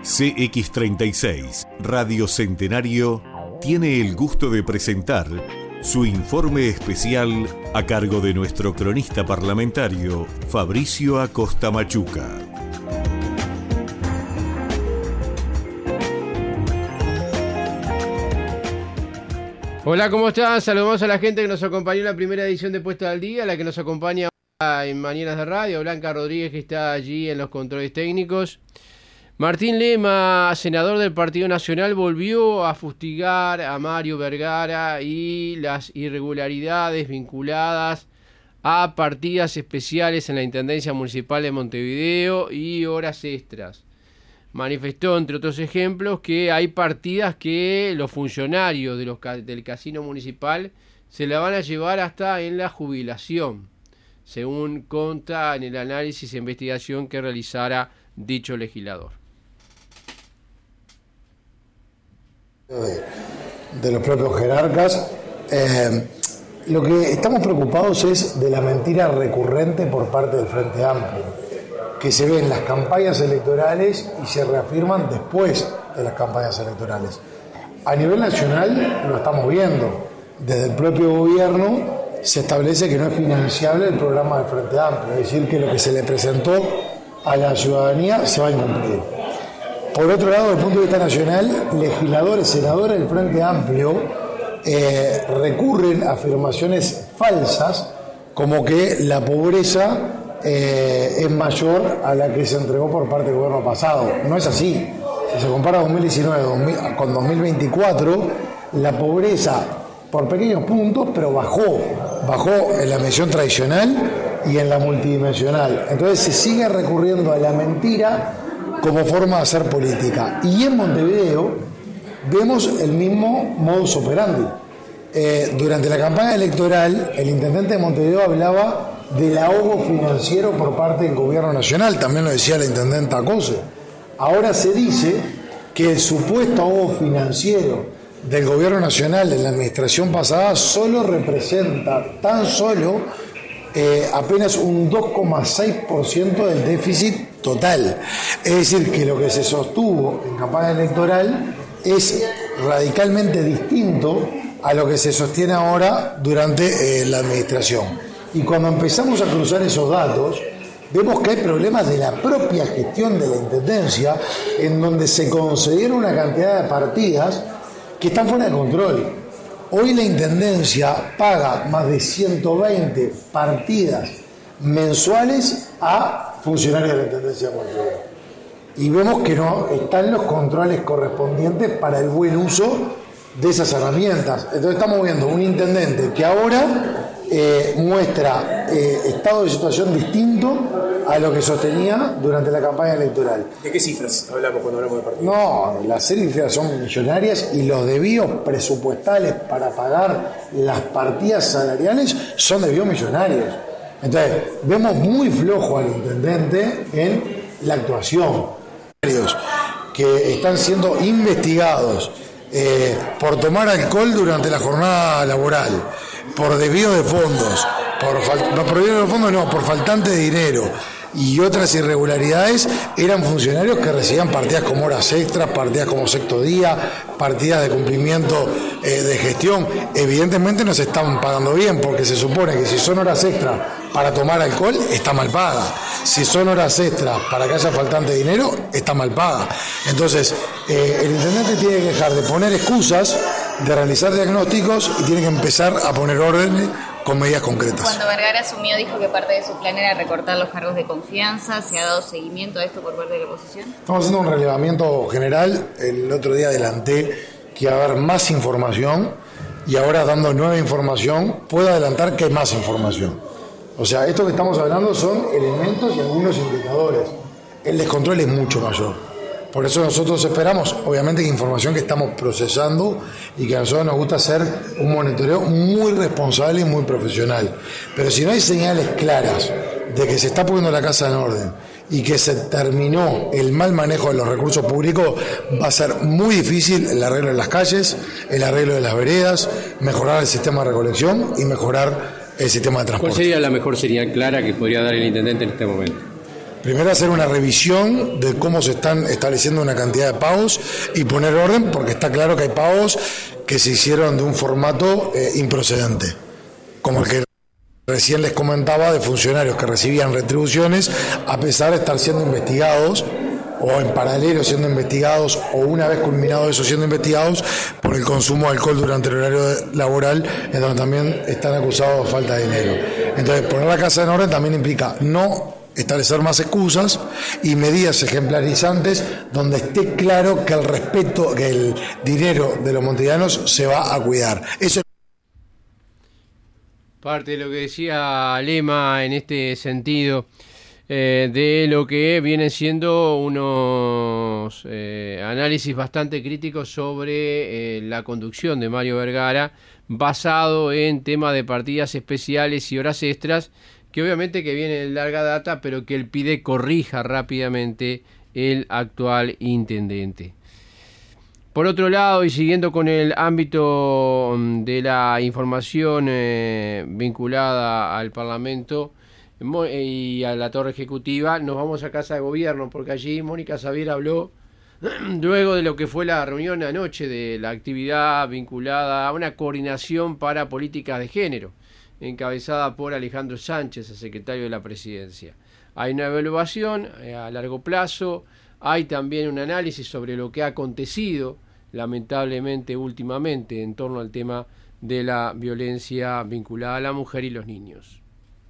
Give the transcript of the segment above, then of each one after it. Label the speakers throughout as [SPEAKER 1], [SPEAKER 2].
[SPEAKER 1] CX36 Radio Centenario tiene el gusto de presentar su informe especial a cargo de nuestro cronista parlamentario Fabricio Acosta Machuca.
[SPEAKER 2] Hola, ¿cómo están? Saludamos a la gente que nos acompañó en la primera edición de Puesta al Día, la que nos acompaña en Mañanas de Radio, Blanca Rodríguez, que está allí en los controles técnicos. Martín Lema, senador del Partido Nacional, volvió a fustigar a Mario Vergara y las irregularidades vinculadas a partidas especiales en la Intendencia Municipal de Montevideo y horas extras. Manifestó, entre otros ejemplos, que hay partidas que los funcionarios del casino municipal se la van a llevar hasta en la jubilación, según consta en el análisis e investigación que realizara dicho legislador.
[SPEAKER 3] De los propios jerarcas, lo que estamos preocupados es de la mentira recurrente por parte del Frente Amplio, que se ve en las campañas electorales y se reafirman después de las campañas electorales. A nivel nacional lo estamos viendo. Desde el propio gobierno se establece que no es financiable el programa del Frente Amplio, es decir, que lo que se le presentó a la ciudadanía se va a incumplir. Por otro lado, desde el punto de vista nacional, legisladores, senadores del Frente Amplio recurren a afirmaciones falsas como que la pobreza es mayor a la que se entregó por parte del gobierno pasado. No es así. Si se compara 2019 con 2024, la pobreza por pequeños puntos, pero bajó en la medición tradicional y en la multidimensional. Entonces se sigue recurriendo a la mentira como forma de hacer política. Y en Montevideo vemos el mismo modus operandi. Durante la campaña electoral, el intendente de Montevideo hablaba del ahogo financiero por parte del gobierno nacional, también lo decía la intendenta Cose. Ahora se dice que el supuesto ahogo financiero del gobierno nacional en la administración pasada solo representa tan solo apenas un 2,6% del déficit total. Es decir, que lo que se sostuvo en campaña electoral es radicalmente distinto a lo que se sostiene ahora durante la administración. Y cuando empezamos a cruzar esos datos, vemos que hay problemas de la propia gestión de la Intendencia, en donde se concedieron una cantidad de partidas que están fuera de control. Hoy la Intendencia paga más de 120 partidas mensuales a funcionarios de la Intendencia de Montevideo. Y vemos que no están los controles correspondientes para el buen uso de esas herramientas. Entonces estamos viendo un intendente que ahora muestra estado de situación distinto a lo que sostenía durante la campaña electoral.
[SPEAKER 4] ¿De qué cifras hablamos cuando hablamos de partidos?
[SPEAKER 3] No, las cifras son millonarias y los desvíos presupuestales para pagar las partidas salariales son desvíos millonarios. Entonces, vemos muy flojo al intendente en la actuación. Que están siendo investigados por tomar alcohol durante la jornada laboral, por desvío de fondos, por faltante de dinero y otras irregularidades, eran funcionarios que recibían partidas como horas extras, partidas como sexto día, partidas de cumplimiento de gestión. Evidentemente no se están pagando bien, porque se supone que si son horas extras para tomar alcohol, está mal paga. Si son horas extras para que haya faltante de dinero, está mal paga. Entonces, el intendente tiene que dejar de poner excusas, de realizar diagnósticos y tiene que empezar a poner orden con medidas concretas.
[SPEAKER 5] Cuando Vergara asumió, dijo que parte de su plan era recortar los cargos de confianza. ¿Se ha dado seguimiento a esto por parte de la oposición?
[SPEAKER 3] Estamos haciendo un relevamiento general. El otro día adelanté que va a haber más información y ahora, dando nueva información, puedo adelantar que hay más información. O sea, esto que estamos hablando son elementos y algunos indicadores. El descontrol es mucho mayor. Por eso nosotros esperamos, obviamente, que información que estamos procesando y que a nosotros nos gusta hacer un monitoreo muy responsable y muy profesional. Pero si no hay señales claras de que se está poniendo la casa en orden y que se terminó el mal manejo de los recursos públicos, va a ser muy difícil el arreglo de las calles, el arreglo de las veredas, mejorar el sistema de recolección y mejorar el sistema de transporte.
[SPEAKER 2] ¿Cuál sería la mejor señal clara que podría dar el intendente en este momento?
[SPEAKER 3] Primero hacer una revisión de cómo se están estableciendo una cantidad de pagos y poner orden, porque está claro que hay pagos que se hicieron de un formato improcedente, como el que recién les comentaba de funcionarios que recibían retribuciones a pesar de estar siendo investigados o en paralelo siendo investigados o una vez culminado eso siendo investigados por el consumo de alcohol durante el horario laboral, en donde también están acusados de falta de dinero. Entonces, poner la casa en orden también implica no establecer más excusas y medidas ejemplarizantes donde esté claro que el respeto, que el dinero de los montevideanos se va a cuidar. Eso
[SPEAKER 2] parte de lo que decía Lema en este sentido, de lo que vienen siendo unos análisis bastante críticos sobre la conducción de Mario Vergara, basado en temas de partidas especiales y horas extras, que obviamente que viene de larga data, pero que él pide corrija rápidamente el actual intendente. Por otro lado, y siguiendo con el ámbito de la información vinculada al Parlamento y a la Torre Ejecutiva, nos vamos a Casa de Gobierno, porque allí Mónica Xavier habló, luego de lo que fue la reunión anoche de la actividad vinculada a una coordinación para políticas de género, encabezada por Alejandro Sánchez, el secretario de la Presidencia. Hay una evaluación a largo plazo, hay también un análisis sobre lo que ha acontecido, lamentablemente, últimamente, en torno al tema de la violencia vinculada a la mujer y los niños.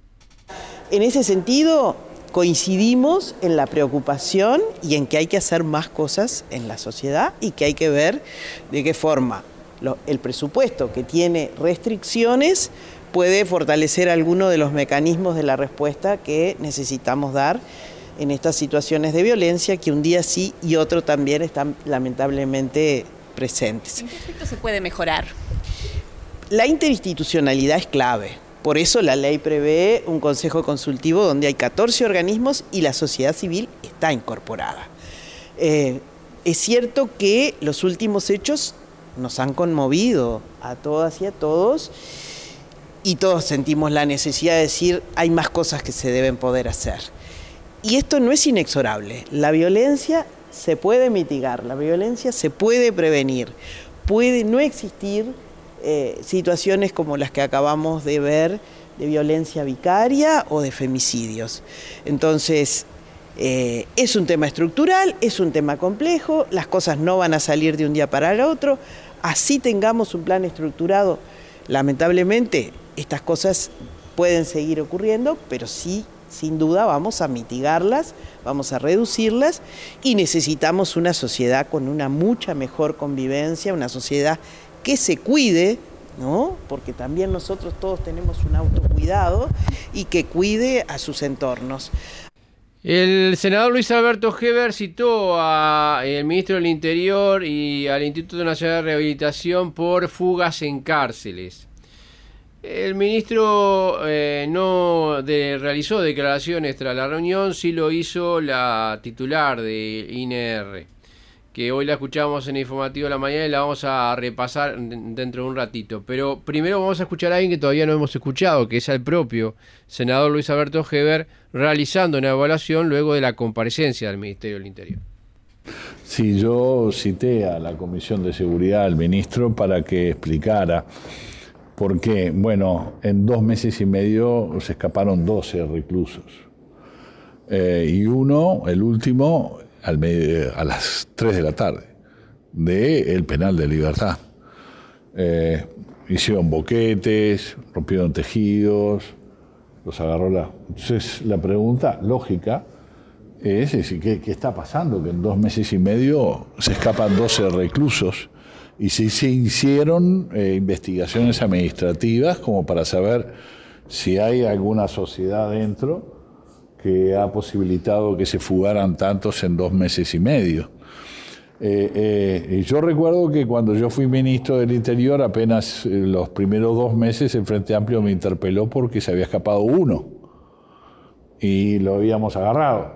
[SPEAKER 6] En ese sentido, coincidimos en la preocupación y en que hay que hacer más cosas en la sociedad y que hay que ver de qué forma el presupuesto, que tiene restricciones, puede fortalecer alguno de los mecanismos de la respuesta que necesitamos dar en estas situaciones de violencia que un día sí y otro también están lamentablemente presentes.
[SPEAKER 7] ¿En qué aspecto se puede mejorar?
[SPEAKER 6] La interinstitucionalidad es clave. Por eso la ley prevé un consejo consultivo donde hay 14 organismos y la sociedad civil está incorporada. Es cierto que los últimos hechos nos han conmovido a todas y a todos, y todos sentimos la necesidad de decir hay más cosas que se deben poder hacer. Y esto no es inexorable. La violencia se puede mitigar, la violencia se puede prevenir. Puede no existir situaciones como las que acabamos de ver de violencia vicaria o de femicidios. Entonces, es un tema estructural, es un tema complejo, las cosas no van a salir de un día para el otro. Así tengamos un plan estructurado, lamentablemente estas cosas pueden seguir ocurriendo, pero sí, sin duda vamos a mitigarlas, vamos a reducirlas y necesitamos una sociedad con una mucha mejor convivencia, una sociedad que se cuide, ¿no? Porque también nosotros todos tenemos un autocuidado y que cuide a sus entornos.
[SPEAKER 2] El senador Luis Alberto Heber citó al ministro del Interior y al Instituto Nacional de Rehabilitación por fugas en cárceles. El ministro no realizó declaraciones tras la reunión, sí lo hizo la titular de INR, que hoy la escuchamos en el informativo de la mañana y la vamos a repasar dentro de un ratito. Pero primero vamos a escuchar a alguien que todavía no hemos escuchado, que es al propio senador Luis Alberto Heber, realizando una evaluación luego de la comparecencia del Ministerio del Interior.
[SPEAKER 8] Sí, yo cité a la Comisión de Seguridad al ministro para que explicara por qué. Bueno, en 2 meses y medio se escaparon 12 reclusos. Y uno, el último, a las 3 de la tarde, del penal de Libertad. Hicieron boquetes, rompieron tejidos, los agarró Entonces la pregunta lógica es ¿qué está pasando? Que en 2 meses y medio se escapan 12 reclusos y se hicieron investigaciones administrativas como para saber si hay alguna sociedad dentro que ha posibilitado que se fugaran tantos en 2 meses y medio. Y yo recuerdo que cuando yo fui ministro del Interior, apenas los primeros 2 meses el Frente Amplio me interpeló porque se había escapado uno y lo habíamos agarrado.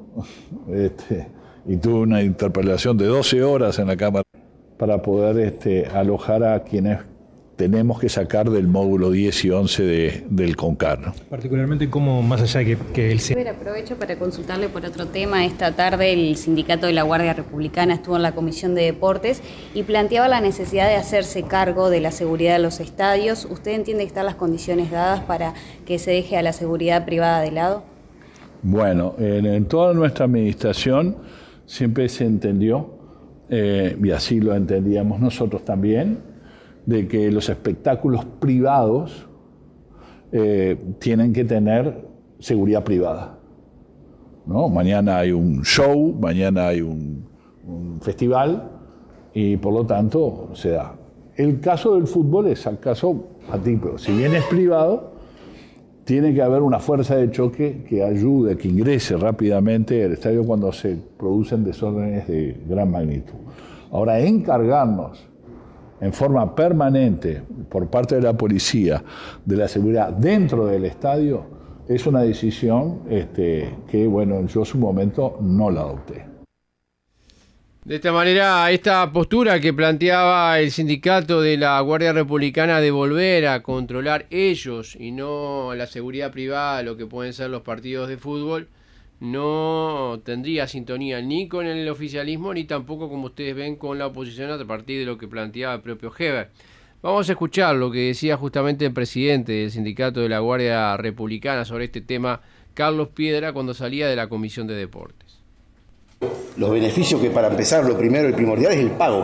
[SPEAKER 8] Y tuve una interpelación de 12 horas en la Cámara para poder alojar a quienes tenemos que sacar del módulo 10 y 11 del CONCAR, ¿no?
[SPEAKER 7] Particularmente como más allá de que el...
[SPEAKER 5] Aprovecho para consultarle por otro tema. Esta tarde el sindicato de la Guardia Republicana estuvo en la Comisión de Deportes y planteaba la necesidad de hacerse cargo de la seguridad de los estadios. ¿Usted entiende que están las condiciones dadas para que se deje a la seguridad privada de lado?
[SPEAKER 8] Bueno, en toda nuestra administración siempre se entendió, y así lo entendíamos nosotros también, de que los espectáculos privados tienen que tener seguridad privada, ¿no? Mañana hay un show, mañana hay un festival y por lo tanto se da. El caso del fútbol es el caso atípico. Si bien es privado, tiene que haber una fuerza de choque que ayude, que ingrese rápidamente al estadio cuando se producen desórdenes de gran magnitud. Ahora, encargarnos en forma permanente por parte de la policía de la seguridad dentro del estadio es una decisión que, bueno, yo en su momento no la adopté.
[SPEAKER 2] De esta manera, esta postura que planteaba el sindicato de la Guardia Republicana de volver a controlar ellos y no la seguridad privada, lo que pueden ser los partidos de fútbol, no tendría sintonía ni con el oficialismo ni tampoco, como ustedes ven, con la oposición a partir de lo que planteaba el propio Heber. Vamos a escuchar lo que decía justamente el presidente del sindicato de la Guardia Republicana sobre este tema, Carlos Piedra, cuando salía de la Comisión de Deportes.
[SPEAKER 9] Los beneficios que, para empezar, lo primero y primordial es el pago.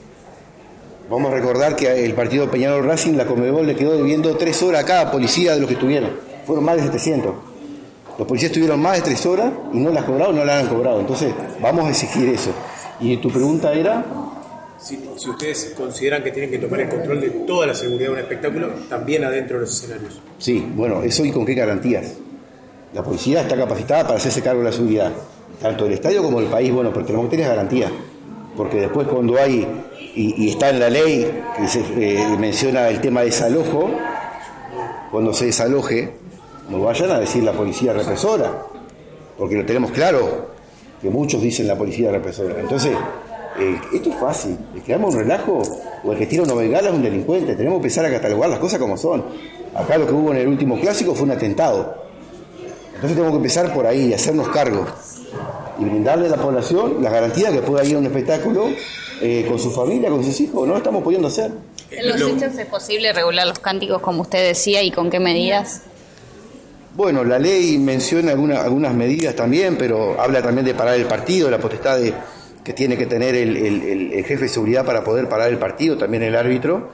[SPEAKER 9] Vamos a recordar que el partido Peñarol Racing, la Conmebol le quedó debiendo 3 horas a cada policía de los que estuvieron. Fueron más de 700. Los policías estuvieron más de 3 horas y no las cobraron, no las han cobrado. Entonces, vamos a exigir eso. Y tu pregunta era...
[SPEAKER 4] Si ustedes consideran que tienen que tomar el control de toda la seguridad de un espectáculo, también adentro de los escenarios.
[SPEAKER 9] Sí, bueno, eso y con qué garantías. La policía está capacitada para hacerse cargo de la seguridad, tanto del estadio como del país, bueno, pero tenemos que tener garantías. Porque después cuando hay, y está en la ley, que se menciona el tema de desalojo, cuando se desaloje, no vayan a decir la policía represora, porque lo tenemos claro, que muchos dicen la policía represora. Entonces, esto es fácil, el que arma un relajo o el que tira una bengala es un delincuente. Tenemos que empezar a catalogar las cosas como son. Acá lo que hubo en el último clásico fue un atentado. Entonces tenemos que empezar por ahí, hacernos cargo y brindarle a la población la garantía que pueda ir a un espectáculo con su familia, con sus hijos. No lo estamos pudiendo hacer.
[SPEAKER 5] ¿En los hechos es posible regular los cánticos, como usted decía, y con qué medidas?
[SPEAKER 9] Bueno, la ley menciona algunas medidas también, pero habla también de parar el partido, la potestad que tiene que tener el jefe de seguridad para poder parar el partido, también el árbitro.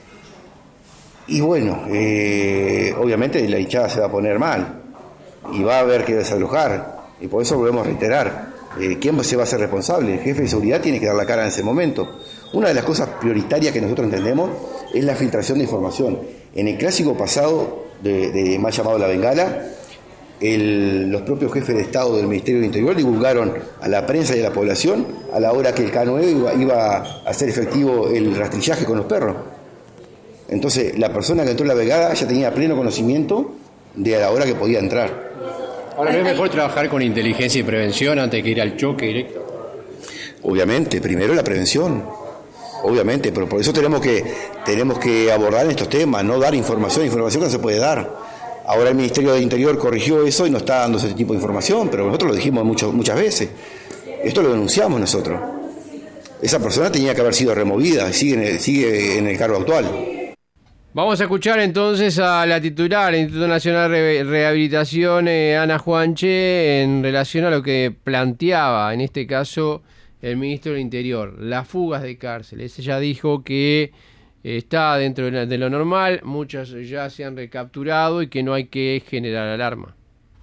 [SPEAKER 9] Y bueno, obviamente la hinchada se va a poner mal y va a haber que desalojar, y por eso volvemos a reiterar, ¿quién se va a hacer responsable? El jefe de seguridad tiene que dar la cara en ese momento. Una de las cosas prioritarias que nosotros entendemos es la filtración de información. En el clásico pasado, de mal llamado La Bengala, los propios jefes de Estado del Ministerio del Interior divulgaron a la prensa y a la población a la hora que el K9 iba a hacer efectivo el rastrillaje con los perros. Entonces, la persona que entró en La Bengala ya tenía pleno conocimiento de a la hora que podía entrar.
[SPEAKER 2] Ahora, ¿no es mejor trabajar con inteligencia y prevención antes que ir al choque directo?
[SPEAKER 9] Obviamente, primero la prevención. Obviamente, pero por eso tenemos que abordar estos temas, no dar información que no se puede dar. Ahora el Ministerio del Interior corrigió eso y no está dando ese tipo de información, pero nosotros lo dijimos muchas veces. Esto lo denunciamos nosotros. Esa persona tenía que haber sido removida, sigue en el cargo actual.
[SPEAKER 2] Vamos a escuchar entonces a la titular del Instituto Nacional de Rehabilitación, Ana Juanche, en relación a lo que planteaba, en este caso, el ministro del Interior, las fugas de cárceles. Ella dijo que está dentro de lo normal, muchas ya se han recapturado y que no hay que generar alarma.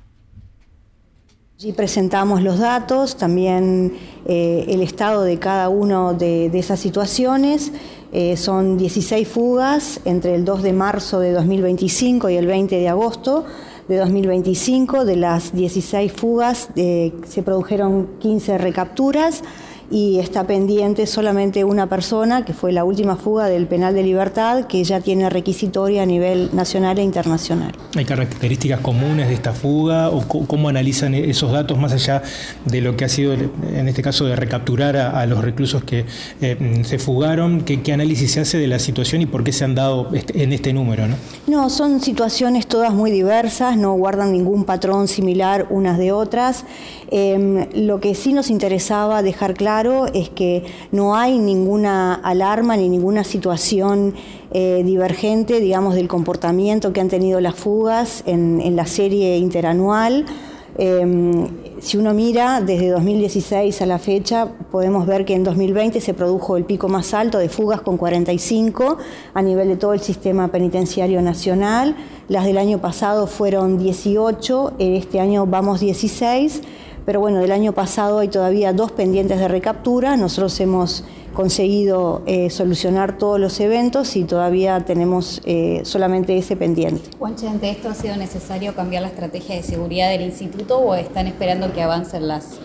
[SPEAKER 10] Allí presentamos los datos, también el estado de cada uno de esas situaciones. Son 16 fugas entre el 2 de marzo de 2025 y el 20 de agosto de 2025. De las 16 fugas se produjeron 15 recapturas y está pendiente solamente una persona, que fue la última fuga del penal de Libertad, que ya tiene requisitoria a nivel nacional e internacional.
[SPEAKER 7] ¿Hay características comunes de esta fuga o cómo analizan esos datos más allá de lo que ha sido, en este caso, de recapturar a los reclusos que se fugaron? ¿Qué análisis se hace de la situación y por qué se han dado en este número, ¿no?
[SPEAKER 10] No, son situaciones todas muy diversas, no guardan ningún patrón similar unas de otras. Lo que sí nos interesaba dejar claro es que no hay ninguna alarma ni ninguna situación divergente, digamos, del comportamiento que han tenido las fugas en la serie interanual. Si uno mira desde 2016 a la fecha, podemos ver que en 2020 se produjo el pico más alto de fugas con 45 a nivel de todo el sistema penitenciario nacional. Las del año pasado fueron 18, este año vamos 16, pero bueno, del año pasado hay todavía 2 pendientes de recaptura. Nosotros hemos conseguido solucionar todos los eventos y todavía tenemos solamente ese pendiente.
[SPEAKER 5] Juanchi, ¿ante esto ha sido necesario cambiar la estrategia de seguridad del instituto o están esperando que avancen las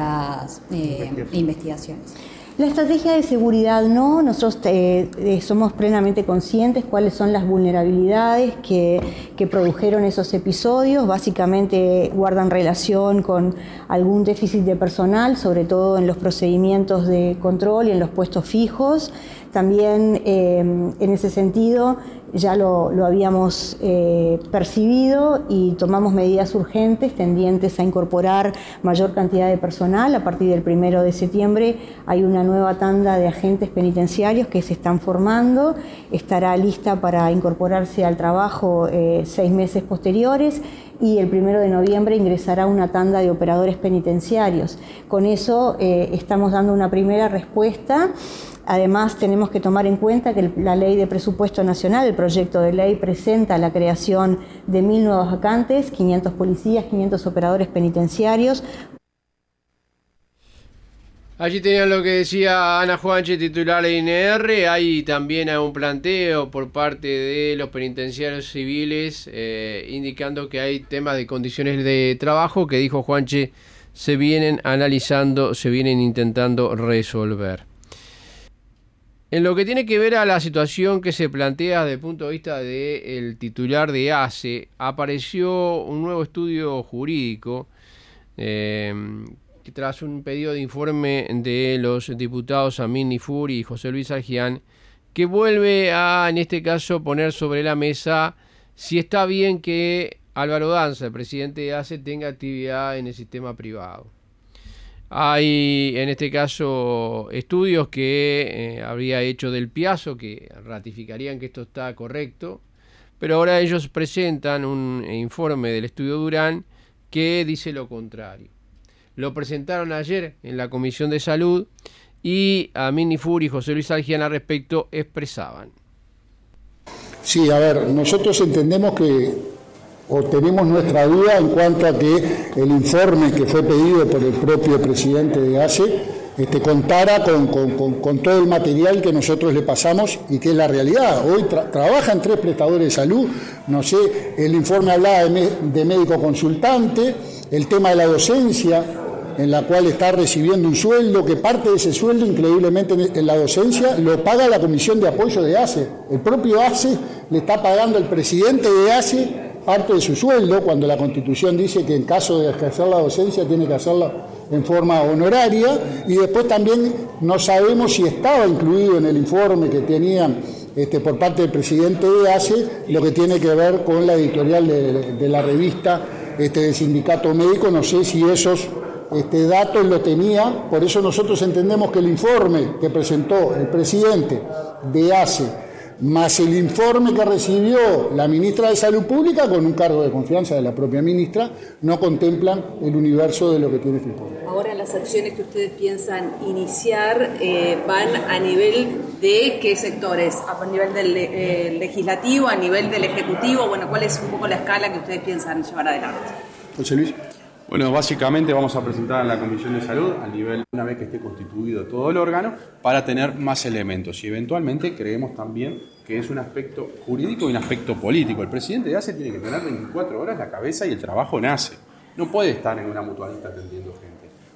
[SPEAKER 5] investigaciones?
[SPEAKER 10] La estrategia de seguridad no, nosotros somos plenamente conscientes cuáles son las vulnerabilidades que produjeron esos episodios, básicamente guardan relación con algún déficit de personal, sobre todo en los procedimientos de control y en los puestos fijos. También en ese sentido ya lo habíamos percibido y tomamos medidas urgentes tendientes a incorporar mayor cantidad de personal. A partir del 1 de septiembre hay una nueva tanda de agentes penitenciarios que se están formando, estará lista para incorporarse al trabajo 6 meses posteriores y el 1 de noviembre ingresará una tanda de operadores penitenciarios. Con eso estamos dando una primera respuesta. Además, tenemos que tomar en cuenta que la Ley de Presupuesto Nacional, el proyecto de ley, presenta la creación de 1.000 nuevas vacantes, 500 policías, 500 operadores penitenciarios.
[SPEAKER 2] Allí tenían lo que decía Ana Juanchi, titular de INR. Hay también un planteo por parte de los penitenciarios civiles indicando que hay temas de condiciones de trabajo que, dijo Juanchi, se vienen analizando, se vienen intentando resolver. En lo que tiene que ver a la situación que se plantea desde el punto de vista del titular de ACE, apareció un nuevo estudio jurídico que tras un pedido de informe de los diputados Amin Nifuri y José Luis Argián, que vuelve a, en este caso, poner sobre la mesa si está bien que Álvaro Danza, el presidente de ACE, tenga actividad en el sistema privado. Hay, en este caso, estudios que habría hecho del Piazo que ratificarían que esto está correcto, pero ahora ellos presentan un informe del estudio Durán que dice lo contrario. Lo presentaron ayer en la Comisión de Salud y Amin Nifuri y José Luis Argián al respecto expresaban.
[SPEAKER 11] Sí, a ver, nosotros entendemos que o tenemos nuestra duda en cuanto a que el informe que fue pedido por el propio presidente de ACE contara con todo el material que nosotros le pasamos y que es la realidad. Hoy trabajan 3 prestadores de salud, no sé, el informe hablaba de médico consultante, el tema de la docencia, en la cual está recibiendo un sueldo, que parte de ese sueldo, increíblemente en la docencia, lo paga la Comisión de Apoyo de ACE. El propio ACE le está pagando al presidente de ACE parte de su sueldo, cuando la Constitución dice que en caso de ejercer la docencia tiene que hacerla en forma honoraria, y después también no sabemos si estaba incluido en el informe que tenían por parte del presidente de ACE lo que tiene que ver con la editorial de la revista del sindicato médico. No sé si esos datos lo tenía, por eso nosotros entendemos que el informe que presentó el presidente de ACE más el informe que recibió la ministra de Salud Pública, con un cargo de confianza de la propia ministra, no contemplan el universo de lo que tiene este informe.
[SPEAKER 12] Ahora, las acciones que ustedes piensan iniciar van a nivel de qué sectores, a nivel del legislativo, a nivel del ejecutivo, bueno, ¿cuál es un poco la escala que ustedes piensan llevar adelante?
[SPEAKER 11] José Luis.
[SPEAKER 13] Bueno, básicamente vamos a presentar en la Comisión de Salud, a nivel, una vez que esté constituido todo el órgano, para tener más elementos. Y eventualmente creemos también que es un aspecto jurídico y un aspecto político. El presidente de ACE tiene que tener 24 horas la cabeza y el trabajo nace. No puede estar en una mutualista atendiendo gente.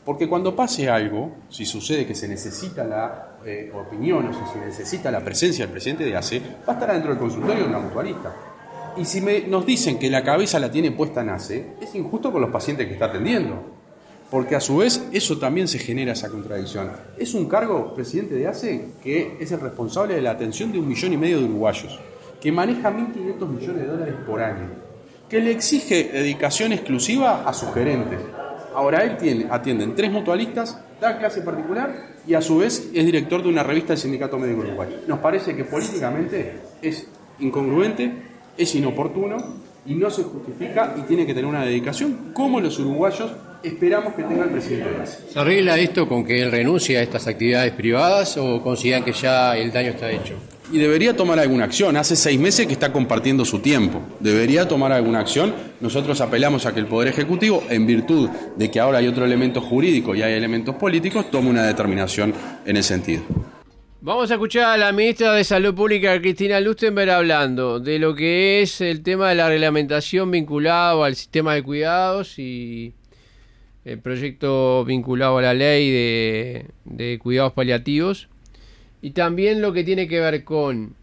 [SPEAKER 13] Porque cuando pase algo, si sucede que se necesita la opinión o si se necesita la presencia del presidente de ACE, va a estar adentro del consultorio de una mutualista. Y si nos dicen que la cabeza la tiene puesta en ACE, es injusto con los pacientes que está atendiendo. Porque a su vez eso también se genera esa contradicción. Es un cargo, presidente de ACE, que es el responsable de la atención de 1,5 millones de uruguayos, que maneja 1.500 millones de dólares por año, que le exige dedicación exclusiva a sus gerentes. Ahora él atiende en 3 mutualistas, da clase particular y a su vez es director de una revista del Sindicato Médico Uruguayo. Nos parece que políticamente es incongruente, es inoportuno y no se justifica y tiene que tener una dedicación como los uruguayos esperamos que tenga el presidente de ACE.
[SPEAKER 2] ¿Se arregla esto con que él renuncie a estas actividades privadas o consideran que ya el daño está hecho?
[SPEAKER 13] Y debería tomar alguna acción. Hace 6 meses que está compartiendo su tiempo. Debería tomar alguna acción. Nosotros apelamos a que el Poder Ejecutivo, en virtud de que ahora hay otro elemento jurídico y hay elementos políticos, tome una determinación en ese sentido.
[SPEAKER 2] Vamos a escuchar a la ministra de Salud Pública, Cristina Lustenberg, hablando de lo que es el tema de la reglamentación vinculado al sistema de cuidados y el proyecto vinculado a la ley de cuidados paliativos. Y también lo que tiene que ver con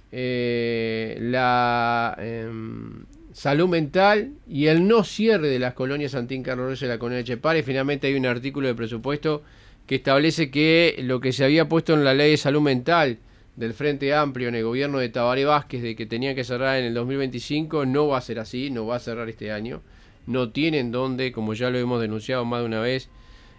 [SPEAKER 2] la salud mental y el no cierre de las colonias Santín Carlos Rossi y la colonia Etxepare. Finalmente hay un artículo de presupuesto que establece que lo que se había puesto en la ley de salud mental del Frente Amplio en el gobierno de Tabaré Vázquez de que tenían que cerrar en el 2025 no va a ser así, no va a cerrar este año. No tienen dónde, como ya lo hemos denunciado más de una vez,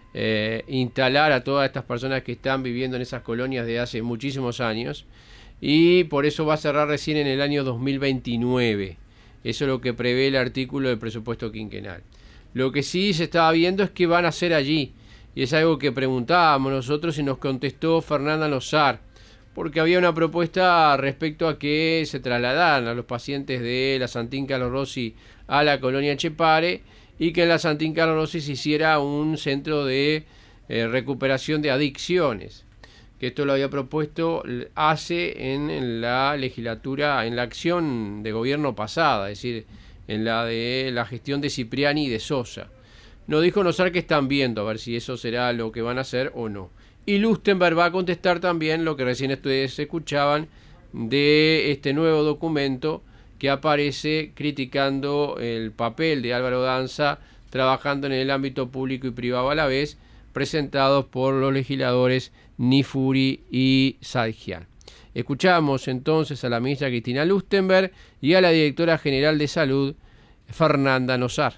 [SPEAKER 2] instalar a todas estas personas que están viviendo en esas colonias de hace muchísimos años y por eso va a cerrar recién en el año 2029. Eso es lo que prevé el artículo del presupuesto quinquenal. Lo que sí se estaba viendo es qué van a hacer allí y es algo que preguntábamos nosotros y nos contestó Fernanda Nosar, porque había una propuesta respecto a que se trasladaran a los pacientes de la Santín Carlos Rossi a la colonia Etxepare y que en la Santín Carlos Rossi se hiciera un centro de recuperación de adicciones, que esto lo había propuesto ACE en la legislatura, en la acción de gobierno pasada, es decir, en la de la gestión de Cipriani y de Sosa. Nos dijo Nosar que están viendo a ver si eso será lo que van a hacer o no. Y Lustenberg va a contestar también lo que recién ustedes escuchaban de este nuevo documento que aparece criticando el papel de Álvaro Danza trabajando en el ámbito público y privado a la vez, presentados por los legisladores Nifuri y Sadjian. Escuchamos entonces a la ministra Cristina Lustenberg y a la directora general de Salud, Fernanda Nosar.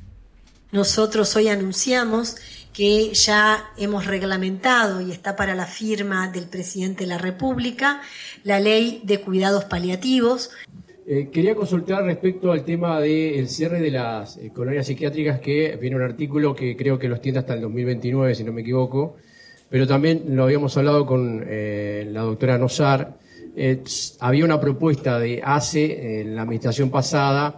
[SPEAKER 14] Nosotros hoy anunciamos que ya hemos reglamentado y está para la firma del presidente de la República la ley de cuidados paliativos.
[SPEAKER 2] Quería consultar respecto al tema del cierre de las colonias psiquiátricas, que viene un artículo que creo que lo extiende hasta el 2029, si no me equivoco, pero también lo habíamos hablado con la doctora Nosar. Había una propuesta de ACE en la administración pasada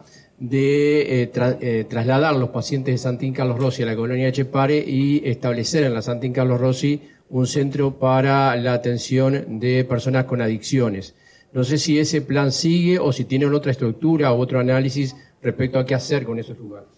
[SPEAKER 2] de trasladar los pacientes de Santín Carlos Rossi a la colonia Etxepare y establecer en la Santín Carlos Rossi un centro para la atención de personas con adicciones. No sé si ese plan sigue o si tienen otra estructura o otro análisis respecto a qué hacer con esos lugares.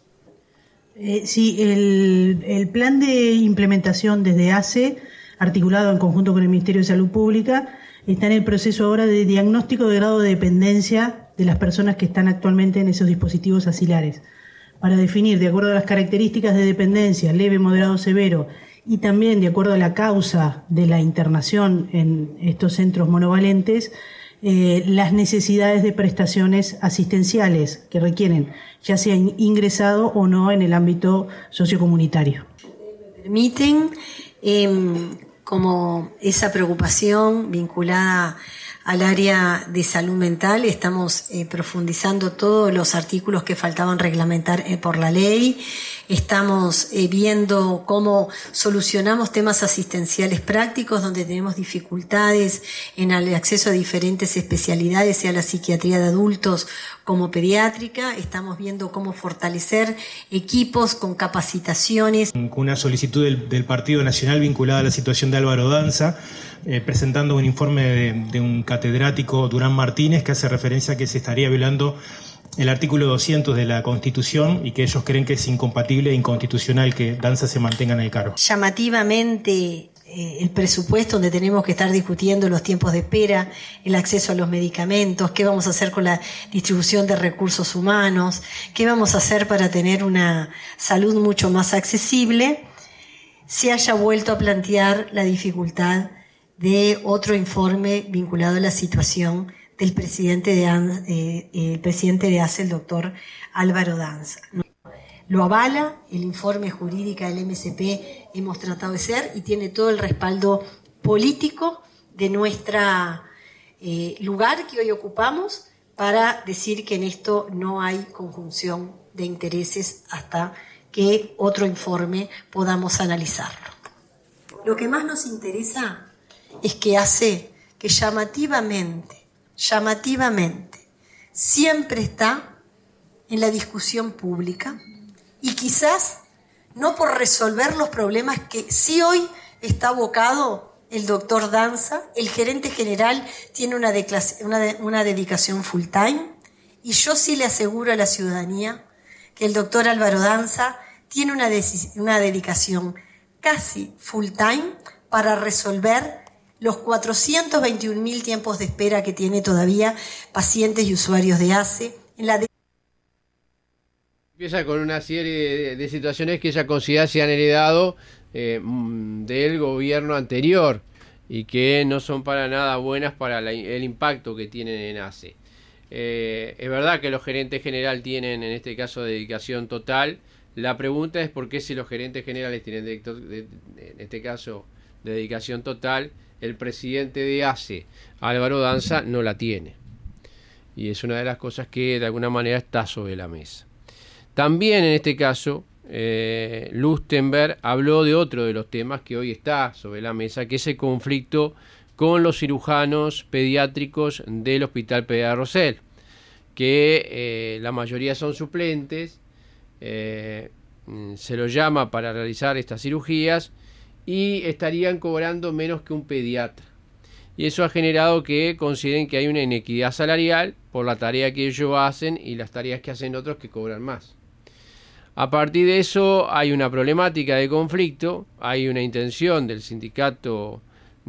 [SPEAKER 15] Sí, el plan de implementación desde ACE, articulado en conjunto con el Ministerio de Salud Pública, está en el proceso ahora de diagnóstico de grado de dependencia de las personas que están actualmente en esos dispositivos asilares, para definir, de acuerdo a las características de dependencia, leve, moderado, severo, y también de acuerdo a la causa de la internación en estos centros monovalentes, las necesidades de prestaciones asistenciales que requieren, ya sea ingresado o no en el ámbito sociocomunitario.
[SPEAKER 14] Me permiten, como esa preocupación vinculada al área de salud mental, estamos profundizando todos los artículos que faltaban reglamentar por la ley. Estamos viendo cómo solucionamos temas asistenciales prácticos donde tenemos dificultades en el acceso a diferentes especialidades, sea la psiquiatría de adultos como pediátrica. Estamos viendo cómo fortalecer equipos con capacitaciones.
[SPEAKER 7] Con una solicitud del Partido Nacional vinculada a la situación de Álvaro Danza, presentando un informe de un catedrático, Durán Martínez, que hace referencia a que se estaría violando el artículo 200 de la Constitución y que ellos creen que es incompatible e inconstitucional que Danza se mantenga en el cargo.
[SPEAKER 14] Llamativamente, el presupuesto donde tenemos que estar discutiendo los tiempos de espera, el acceso a los medicamentos, qué vamos a hacer con la distribución de recursos humanos, qué vamos a hacer para tener una salud mucho más accesible, se haya vuelto a plantear la dificultad de otro informe vinculado a la situación del presidente de ACE, el doctor Álvaro Danza. Lo avala el informe jurídico del MSP, hemos tratado de ser, y tiene todo el respaldo político de nuestro lugar que hoy ocupamos para decir que en esto no hay conjunción de intereses hasta que otro informe podamos analizarlo. Lo que más nos interesa es que hace que llamativamente, siempre está en la discusión pública y quizás no por resolver los problemas que sí hoy está abocado el doctor Danza. El gerente general tiene una dedicación full time y yo sí le aseguro a la ciudadanía que el doctor Álvaro Danza tiene una dedicación casi full time para resolver los 421.000 tiempos de espera que tiene todavía pacientes y usuarios de ACE.
[SPEAKER 2] Empieza con una serie de situaciones que ella considera se han heredado del gobierno anterior y que no son para nada buenas para el impacto que tienen en ACE. Es verdad que los gerentes generales tienen en este caso dedicación total. La pregunta es por qué si los gerentes generales tienen en este caso dedicación total, el presidente de ACE, Álvaro Danza, no la tiene. Y es una de las cosas que de alguna manera está sobre la mesa. También en este caso, Lustenberg habló de otro de los temas que hoy está sobre la mesa, que es el conflicto con los cirujanos pediátricos del Hospital Pedra Rosell, que la mayoría son suplentes, se los llama para realizar estas cirugías y estarían cobrando menos que un pediatra. Y eso ha generado que consideren que hay una inequidad salarial por la tarea que ellos hacen y las tareas que hacen otros que cobran más. A partir de eso hay una problemática de conflicto, hay una intención del sindicato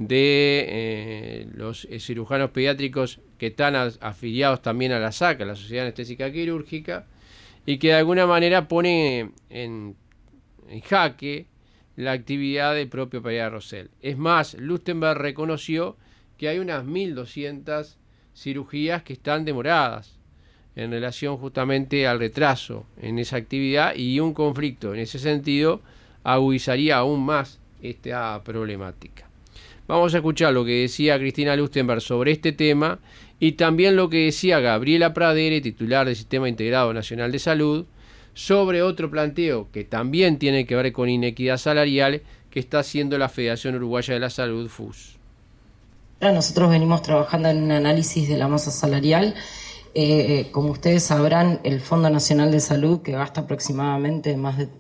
[SPEAKER 2] de los cirujanos pediátricos que están afiliados también a la SAC, a la Sociedad Anestésica Quirúrgica, y que de alguna manera pone en jaque la actividad del propio Pedra Rosell. Es más, Lustenberg reconoció que hay unas 1.200 cirugías que están demoradas en relación justamente al retraso en esa actividad, y un conflicto en ese sentido agudizaría aún más esta problemática. Vamos a escuchar lo que decía Cristina Lustenberg sobre este tema y también lo que decía Gabriela Pradere, titular del Sistema Integrado Nacional de Salud, sobre otro planteo que también tiene que ver con inequidad salarial que está haciendo la Federación Uruguaya de la Salud, FUS.
[SPEAKER 16] Nosotros venimos trabajando en un análisis de la masa salarial. Como ustedes sabrán, el Fondo Nacional de Salud, que gasta aproximadamente más de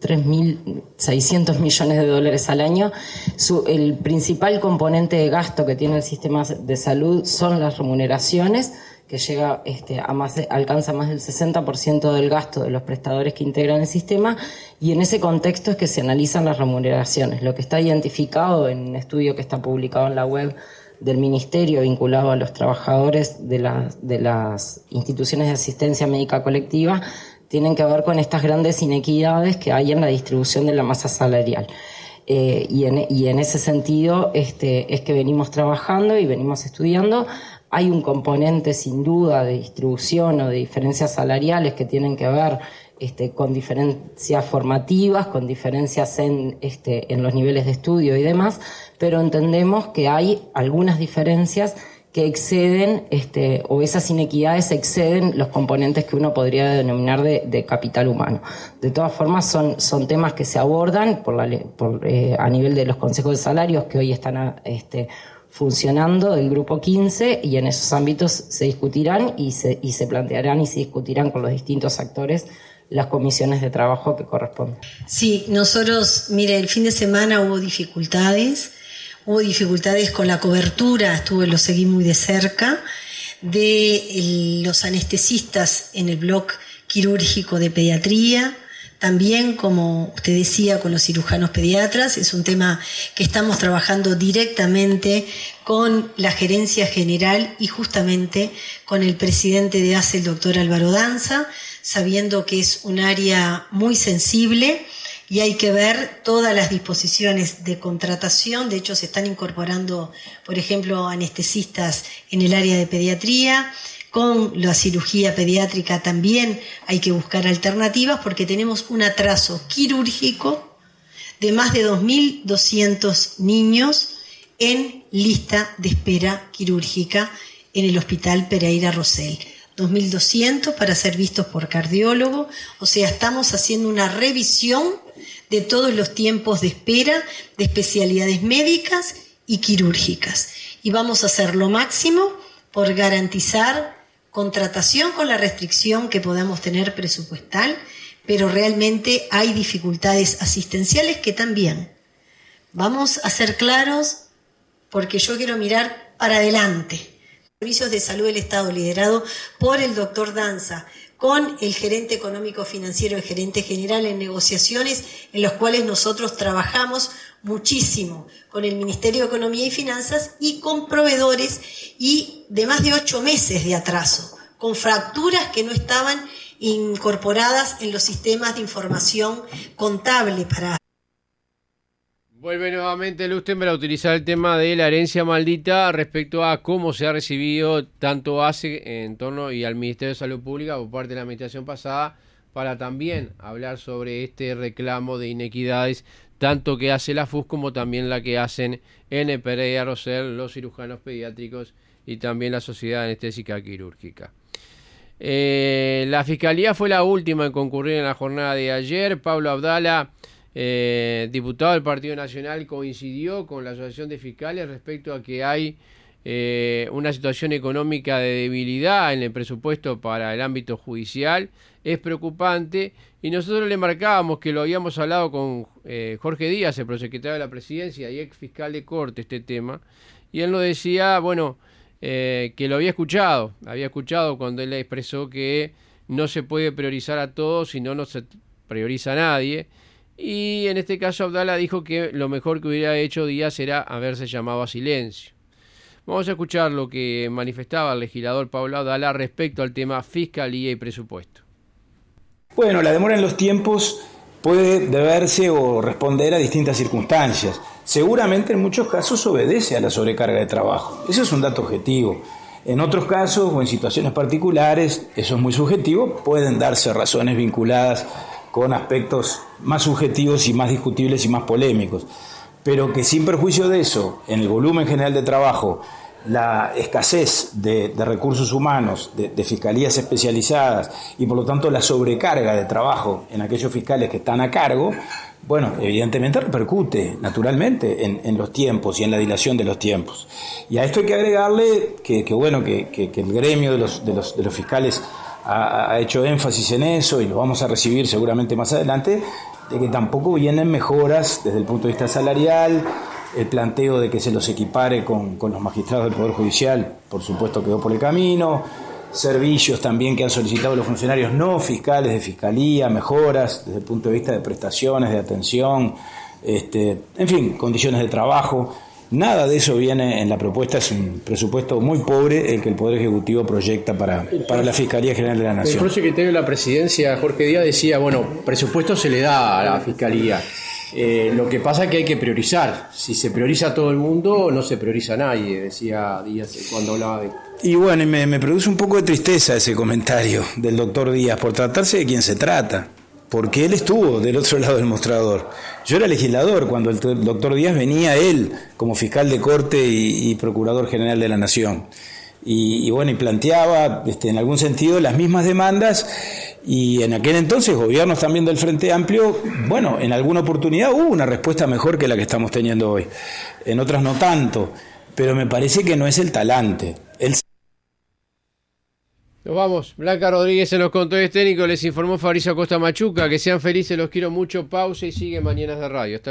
[SPEAKER 16] 3.600 millones de dólares al año, el principal componente de gasto que tiene el sistema de salud son las remuneraciones, que llega alcanza más del 60% del gasto de los prestadores que integran el sistema, y en ese contexto es que se analizan las remuneraciones. Lo que está identificado en un estudio que está publicado en la web del Ministerio vinculado a los trabajadores de las instituciones de asistencia médica colectiva tienen que ver con estas grandes inequidades que hay en la distribución de la masa salarial. Y en ese sentido es que venimos trabajando y venimos estudiando. Hay un componente sin duda de distribución o de diferencias salariales que tienen que ver con diferencias formativas, con diferencias en los niveles de estudio y demás, pero entendemos que hay algunas diferencias que exceden, o esas inequidades exceden los componentes que uno podría denominar de capital humano. De todas formas, son temas que se abordan a nivel de los consejos de salarios que hoy están funcionando del grupo 15, y en esos ámbitos se discutirán y se plantearán y se discutirán con los distintos actores las comisiones de trabajo que corresponden.
[SPEAKER 14] Sí, nosotros, mire, el fin de semana hubo dificultades con la cobertura, lo seguí muy de cerca, de los anestesistas en el bloque quirúrgico de pediatría, también, como usted decía, con los cirujanos pediatras. Es un tema que estamos trabajando directamente con la gerencia general y justamente con el presidente de ACE, el doctor Álvaro Danza, sabiendo que es un área muy sensible y hay que ver todas las disposiciones de contratación. De hecho, se están incorporando, por ejemplo, anestesistas en el área de pediatría. Con la cirugía pediátrica también hay que buscar alternativas porque tenemos un atraso quirúrgico de más de 2.200 niños en lista de espera quirúrgica en el Hospital Pereira Rosell. 2.200 para ser vistos por cardiólogo, o sea, estamos haciendo una revisión de todos los tiempos de espera de especialidades médicas y quirúrgicas. Y vamos a hacer lo máximo por garantizar contratación con la restricción que podamos tener presupuestal, pero realmente hay dificultades asistenciales que también. Vamos a ser claros porque yo quiero mirar para adelante. Servicios de salud del Estado liderado por el doctor Danza, con el gerente económico financiero, el gerente general, en negociaciones en las cuales nosotros trabajamos muchísimo con el Ministerio de Economía y Finanzas y con proveedores, y de más de 8 meses de atraso, con fracturas que no estaban incorporadas en los sistemas de información contable para...
[SPEAKER 2] Vuelve nuevamente Lustenberg a utilizar el tema de la herencia maldita respecto a cómo se ha recibido tanto ACE en torno y al Ministerio de Salud Pública por parte de la administración pasada, para también hablar sobre este reclamo de inequidades, tanto que hace la FUS como también la que hacen en el Pereira Rosell los cirujanos pediátricos y también la Sociedad Anestésica Quirúrgica. La Fiscalía fue la última en concurrir en la jornada de ayer. Pablo Abdala, diputado del Partido Nacional, coincidió con la Asociación de Fiscales respecto a que hay una situación económica de debilidad en el presupuesto para el ámbito judicial. Es preocupante, y nosotros le marcábamos que lo habíamos hablado con Jorge Díaz, el prosecretario de la Presidencia y ex fiscal de Corte, este tema, y él nos decía, bueno, que lo había escuchado cuando él expresó que no se puede priorizar a todos, si no se prioriza a nadie. Y en este caso Abdala dijo que lo mejor que hubiera hecho Díaz era haberse llamado a silencio. Vamos a escuchar lo que manifestaba el legislador Pablo Abdala respecto al tema fiscalía y presupuesto.
[SPEAKER 17] Bueno, la demora en los tiempos puede deberse o responder a distintas circunstancias. Seguramente en muchos casos obedece a la sobrecarga de trabajo. Eso es un dato objetivo. En otros casos o en situaciones particulares, eso es muy subjetivo, pueden darse razones vinculadas con aspectos más subjetivos y más discutibles y más polémicos, pero que sin perjuicio de eso, en el volumen general de trabajo, la escasez de recursos humanos, de fiscalías especializadas y por lo tanto la sobrecarga de trabajo en aquellos fiscales que están a cargo, bueno, evidentemente repercute naturalmente en los tiempos y en la dilación de los tiempos. Y a esto hay que agregarle que el gremio de los fiscales ha hecho énfasis en eso, y lo vamos a recibir seguramente más adelante, de que tampoco vienen mejoras desde el punto de vista salarial. El planteo de que se los equipare con los magistrados del Poder Judicial, por supuesto, quedó por el camino. Servicios también que han solicitado los funcionarios no fiscales de fiscalía, mejoras desde el punto de vista de prestaciones, de atención, en fin, condiciones de trabajo. Nada de eso viene en la propuesta. Es un presupuesto muy pobre el que el Poder Ejecutivo proyecta para la Fiscalía General de la Nación.
[SPEAKER 2] El prosecretario de la Presidencia, Jorge Díaz, decía, bueno, presupuesto se le da a la Fiscalía. Lo que pasa es que hay que priorizar. Si se prioriza a todo el mundo, no se prioriza a nadie, decía Díaz cuando hablaba de esto.
[SPEAKER 17] Y bueno, me produce un poco de tristeza ese comentario del doctor Díaz, por tratarse de quien se trata, porque él estuvo del otro lado del mostrador. Yo era legislador cuando el doctor Díaz venía él como fiscal de corte y procurador general de la Nación. Y bueno, y planteaba en algún sentido las mismas demandas, y en aquel entonces gobiernos también del Frente Amplio, bueno, en alguna oportunidad hubo una respuesta mejor que la que estamos teniendo hoy, en otras no tanto, pero me parece que no es el talante.
[SPEAKER 2] Nos vamos. Blanca Rodríguez en los controles técnicos, les informó Fabricio Acosta Machuca. Que sean felices, los quiero mucho. Pausa y sigue Mañanas de Radio.